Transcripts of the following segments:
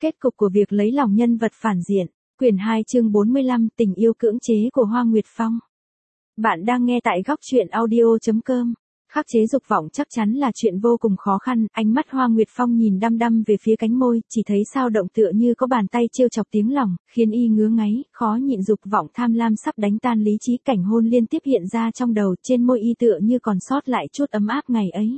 Kết cục của việc lấy lòng nhân vật phản diện. Quyển 2 chương 45 Tình yêu cưỡng chế của Hoa Nguyệt Phong. Bạn đang nghe tại góc truyện audio.com. Khắc chế dục vọng chắc chắn là chuyện vô cùng khó khăn. Ánh mắt Hoa Nguyệt Phong nhìn đăm đăm về phía cánh môi, chỉ thấy sao động tựa như có bàn tay trêu chọc tiếng lòng, khiến y ngứa ngáy, khó nhịn dục vọng tham lam sắp đánh tan lý trí. Cảnh hôn liên tiếp hiện ra trong đầu, trên môi y tựa như còn sót lại chút ấm áp ngày ấy.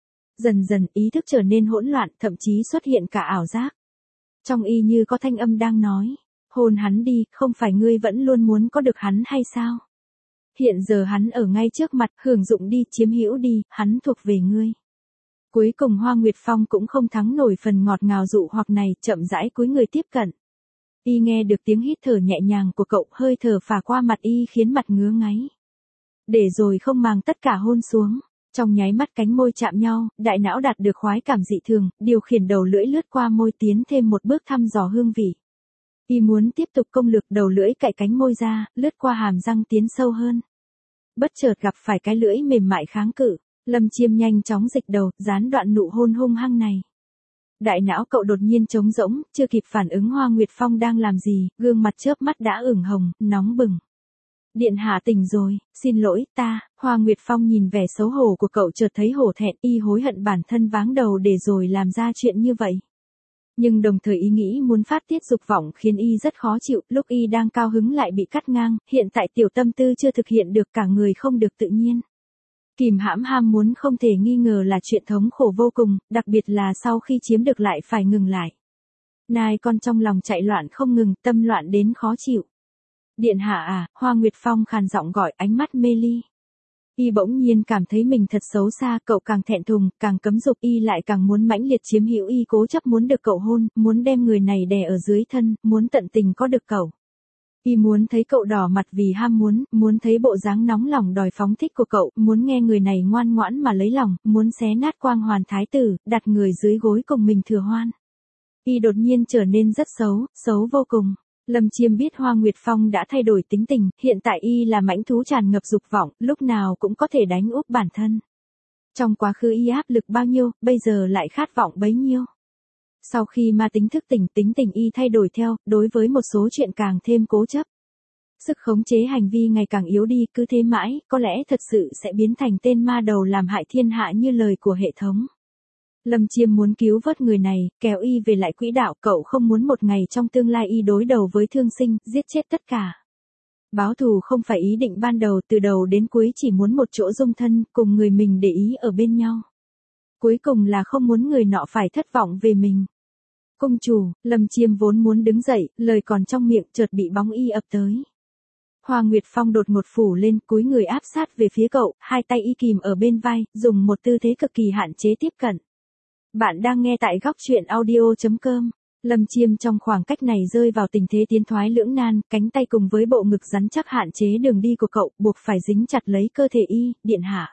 Dần dần ý thức trở nên hỗn loạn, thậm chí xuất hiện cả ảo giác. Trong y như có thanh âm đang nói, hôn hắn đi, không phải ngươi vẫn luôn muốn có được hắn hay sao? Hiện giờ hắn ở ngay trước mặt, hưởng dụng đi, chiếm hữu đi, hắn thuộc về ngươi. Cuối cùng Hoa Nguyệt Phong cũng không thắng nổi phần ngọt ngào dụ hoặc này, chậm rãi cúi người tiếp cận. Y nghe được tiếng hít thở nhẹ nhàng của cậu, hơi thở phả qua mặt y khiến mặt ngứa ngáy. Để rồi không màng tất cả hôn xuống. Trong nháy mắt cánh môi chạm nhau, đại não đạt được khoái cảm dị thường, điều khiển đầu lưỡi lướt qua môi tiến thêm một bước thăm dò hương vị. Y muốn tiếp tục công lực, đầu lưỡi cạy cánh môi ra, lướt qua hàm răng tiến sâu hơn. Bất chợt gặp phải cái lưỡi mềm mại kháng cự, Lâm Chiêm nhanh chóng dịch đầu, gián đoạn nụ hôn hung hăng này. Đại não cậu đột nhiên trống rỗng, chưa kịp phản ứng Hoa Nguyệt Phong đang làm gì, gương mặt chớp mắt đã ửng hồng, nóng bừng. Điện hạ tỉnh rồi, xin lỗi, ta. Hoa Nguyệt Phong nhìn vẻ xấu hổ của cậu chợt thấy hổ thẹn, y hối hận bản thân váng đầu để rồi làm ra chuyện như vậy. Nhưng đồng thời ý nghĩ muốn phát tiết dục vọng khiến y rất khó chịu, lúc y đang cao hứng lại bị cắt ngang, hiện tại tiểu tâm tư chưa thực hiện được, cả người không được tự nhiên. Kìm hãm ham muốn không thể nghi ngờ là chuyện thống khổ vô cùng, đặc biệt là sau khi chiếm được lại phải ngừng lại. Nai con trong lòng chạy loạn không ngừng, tâm loạn đến khó chịu. Điện hạ à, Hoa Nguyệt Phong khàn giọng gọi, ánh mắt mê ly. Y bỗng nhiên cảm thấy mình thật xấu xa, cậu càng thẹn thùng, càng cấm dục, y lại càng muốn mãnh liệt chiếm hữu, y cố chấp muốn được cậu hôn, muốn đem người này đè ở dưới thân, muốn tận tình có được cậu. Y muốn thấy cậu đỏ mặt vì ham muốn thấy bộ dáng nóng lòng đòi phóng thích của cậu, muốn nghe người này ngoan ngoãn mà lấy lòng, muốn xé nát quang hoàn thái tử, đặt người dưới gối cùng mình thừa hoan. Y đột nhiên trở nên rất xấu, xấu vô cùng. Lâm Chiêm biết Hoa Nguyệt Phong đã thay đổi tính tình, hiện tại y là mãnh thú tràn ngập dục vọng, lúc nào cũng có thể đánh úp bản thân. Trong quá khứ y áp lực bao nhiêu, bây giờ lại khát vọng bấy nhiêu. Sau khi ma tính thức tỉnh, tính tình y thay đổi theo, đối với một số chuyện càng thêm cố chấp. Sức khống chế hành vi ngày càng yếu đi, cứ thế mãi, có lẽ thật sự sẽ biến thành tên ma đầu làm hại thiên hạ như lời của hệ thống. Lâm Chiêm muốn cứu vớt người này, kéo y về lại quỹ đạo, cậu không muốn một ngày trong tương lai y đối đầu với thương sinh, giết chết tất cả. Báo thù không phải ý định ban đầu, từ đầu đến cuối chỉ muốn một chỗ dung thân, cùng người mình để ý ở bên nhau. Cuối cùng là không muốn người nọ phải thất vọng về mình. Công chủ, Lâm Chiêm vốn muốn đứng dậy, lời còn trong miệng chợt bị bóng y ập tới. Hoa Nguyệt Phong đột ngột phủ lên, cúi người áp sát về phía cậu, hai tay y kìm ở bên vai, dùng một tư thế cực kỳ hạn chế tiếp cận. Bạn đang nghe tại góc truyện audio.com. Lâm Chiêm trong khoảng cách này rơi vào tình thế tiến thoái lưỡng nan, cánh tay cùng với bộ ngực rắn chắc hạn chế đường đi của cậu, buộc phải dính chặt lấy cơ thể y, điện hạ.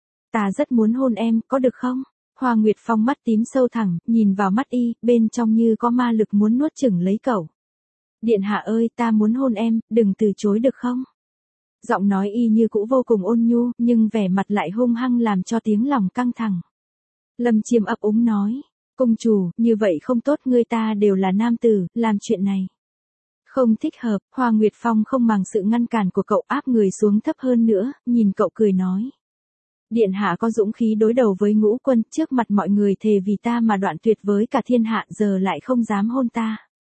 Ta rất muốn hôn em, có được không? Hoa Nguyệt Phong mắt tím sâu thẳng, nhìn vào mắt y, bên trong như có ma lực muốn nuốt chửng lấy cậu. Điện hạ ơi, ta muốn hôn em, đừng từ chối được không? Giọng nói y như cũ vô cùng ôn nhu, nhưng vẻ mặt lại hung hăng làm cho tiếng lòng căng thẳng. Lâm Chiêm ấp úng nói, công chủ, như vậy không tốt, người ta đều là nam tử, làm chuyện này không thích hợp. Hoa Nguyệt Phong không màng sự ngăn cản của cậu, áp người xuống thấp hơn nữa, nhìn cậu cười nói. Điện hạ có dũng khí đối đầu với Ngũ Quân, trước mặt mọi người thề vì ta mà đoạn tuyệt với cả thiên hạ, giờ lại không dám hôn ta.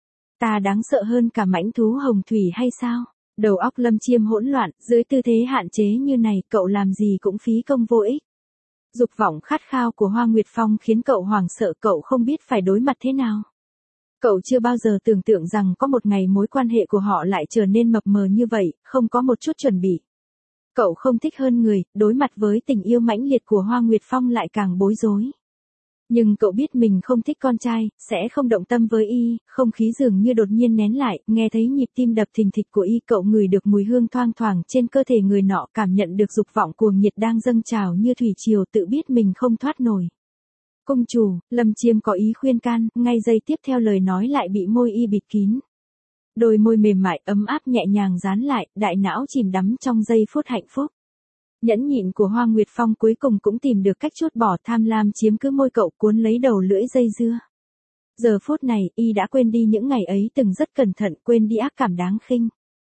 Ta đáng sợ hơn cả mãnh thú hồng thủy hay sao? Đầu óc Lâm Chiêm hỗn loạn, dưới tư thế hạn chế như này, cậu làm gì cũng phí công vô ích. Dục vọng khát khao của Hoa Nguyệt Phong khiến cậu hoảng sợ, cậu không biết phải đối mặt thế nào. Cậu chưa bao giờ tưởng tượng rằng có một ngày mối quan hệ của họ lại trở nên mập mờ như vậy, không có một chút chuẩn bị. Cậu không thích hơn người, đối mặt với tình yêu mãnh liệt của Hoa Nguyệt Phong lại càng bối rối. Nhưng cậu biết mình không thích con trai, sẽ không động tâm với y, không khí dường như đột nhiên nén lại, nghe thấy nhịp tim đập thình thịch của y, cậu ngửi được mùi hương thoang thoảng trên cơ thể người nọ, cảm nhận được dục vọng cuồng nhiệt đang dâng trào như thủy triều, tự biết mình không thoát nổi. Công chủ, Lâm Chiêm có ý khuyên can, ngay giây tiếp theo lời nói lại bị môi y bịt kín. Đôi môi mềm mại ấm áp nhẹ nhàng dán lại, đại não chìm đắm trong giây phút hạnh phúc. Nhẫn nhịn của Hoa Nguyệt Phong cuối cùng cũng tìm được cách trút bỏ tham lam chiếm cứ môi cậu, cuốn lấy đầu lưỡi dây dưa. Giờ phút này, y đã quên đi những ngày ấy từng rất cẩn thận, quên đi ác cảm đáng khinh.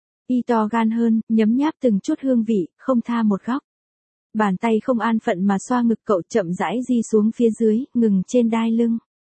Y to gan hơn, nhấm nháp từng chút hương vị, không tha một góc. Bàn tay không an phận mà xoa ngực cậu, chậm rãi di xuống phía dưới, ngừng trên đai lưng.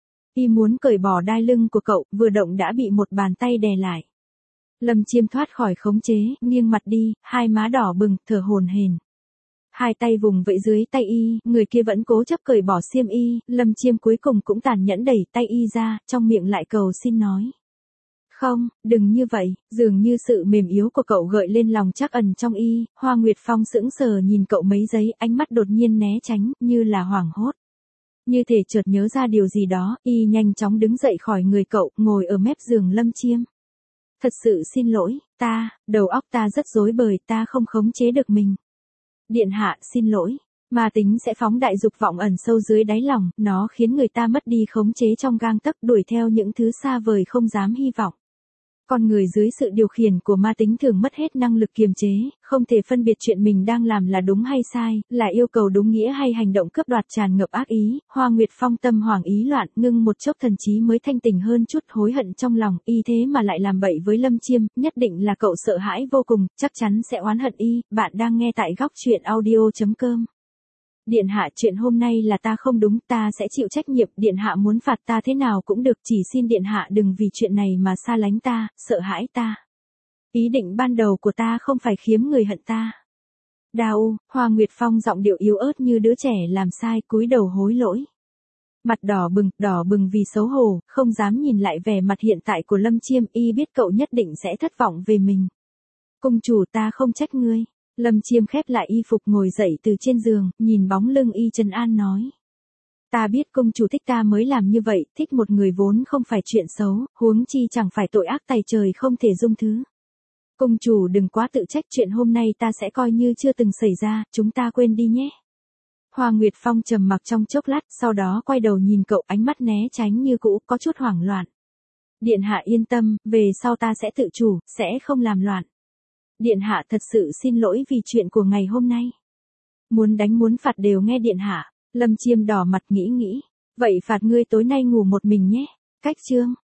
Y muốn cởi bỏ đai lưng của cậu, vừa động đã bị một bàn tay đè lại. Lâm Chiêm thoát khỏi khống chế, nghiêng mặt đi, hai má đỏ bừng, thở hổn hển. Hai tay vùng vẫy dưới tay y, người kia vẫn cố chấp cởi bỏ xiêm y, Lâm Chiêm cuối cùng cũng tàn nhẫn đẩy tay y ra, trong miệng lại cầu xin nói. Không, đừng như vậy, dường như sự mềm yếu của cậu gợi lên lòng trắc ẩn trong y, Hoa Nguyệt Phong sững sờ nhìn cậu mấy giây, ánh mắt đột nhiên né tránh, như là hoảng hốt. Như thể chợt nhớ ra điều gì đó, y nhanh chóng đứng dậy khỏi người cậu, ngồi ở mép giường Lâm Chiêm. Thật sự xin lỗi, đầu óc ta rất rối bời, ta không khống chế được mình. Điện hạ, xin lỗi. Ma tính sẽ phóng đại dục vọng ẩn sâu dưới đáy lòng, nó khiến người ta mất đi khống chế trong gang tấc, đuổi theo những thứ xa vời không dám hy vọng. Con người dưới sự điều khiển của ma tính thường mất hết năng lực kiềm chế, không thể phân biệt chuyện mình đang làm là đúng hay sai, là yêu cầu đúng nghĩa hay hành động cướp đoạt tràn ngập ác ý. Hoa Nguyệt Phong tâm hoảng ý loạn, ngưng một chốc thần trí mới thanh tỉnh hơn chút, hối hận trong lòng, y thế mà lại làm bậy với Lâm Chiêm, nhất định là cậu sợ hãi vô cùng, chắc chắn sẽ oán hận y. Bạn đang nghe tại góc truyện audio.com. Điện hạ, chuyện hôm nay là ta không đúng, ta sẽ chịu trách nhiệm, điện hạ muốn phạt ta thế nào cũng được, chỉ xin điện hạ đừng vì chuyện này mà xa lánh ta, sợ hãi ta. Ý định ban đầu của ta không phải khiếm người hận ta. Đau, Hoa Nguyệt Phong giọng điệu yếu ớt như đứa trẻ làm sai, cúi đầu hối lỗi. Mặt đỏ bừng vì xấu hổ, không dám nhìn lại vẻ mặt hiện tại của Lâm Chiêm, y biết cậu nhất định sẽ thất vọng về mình. Công chủ, ta không trách ngươi. Lâm Chiêm khép lại y phục ngồi dậy từ trên giường, nhìn bóng lưng y trấn an nói. Ta biết công chủ thích ta mới làm như vậy, thích một người vốn không phải chuyện xấu, huống chi chẳng phải tội ác tày trời không thể dung thứ. Công chủ đừng quá tự trách, chuyện hôm nay ta sẽ coi như chưa từng xảy ra, chúng ta quên đi nhé. Hoa Nguyệt Phong trầm mặc trong chốc lát, sau đó quay đầu nhìn cậu, ánh mắt né tránh như cũ, có chút hoảng loạn. Điện hạ yên tâm, về sau ta sẽ tự chủ, sẽ không làm loạn. Điện hạ thật sự xin lỗi vì chuyện của ngày hôm nay. Muốn đánh muốn phạt đều nghe điện hạ. Lâm Chiêm đỏ mặt nghĩ. Vậy phạt ngươi tối nay ngủ một mình nhé. Cách chương.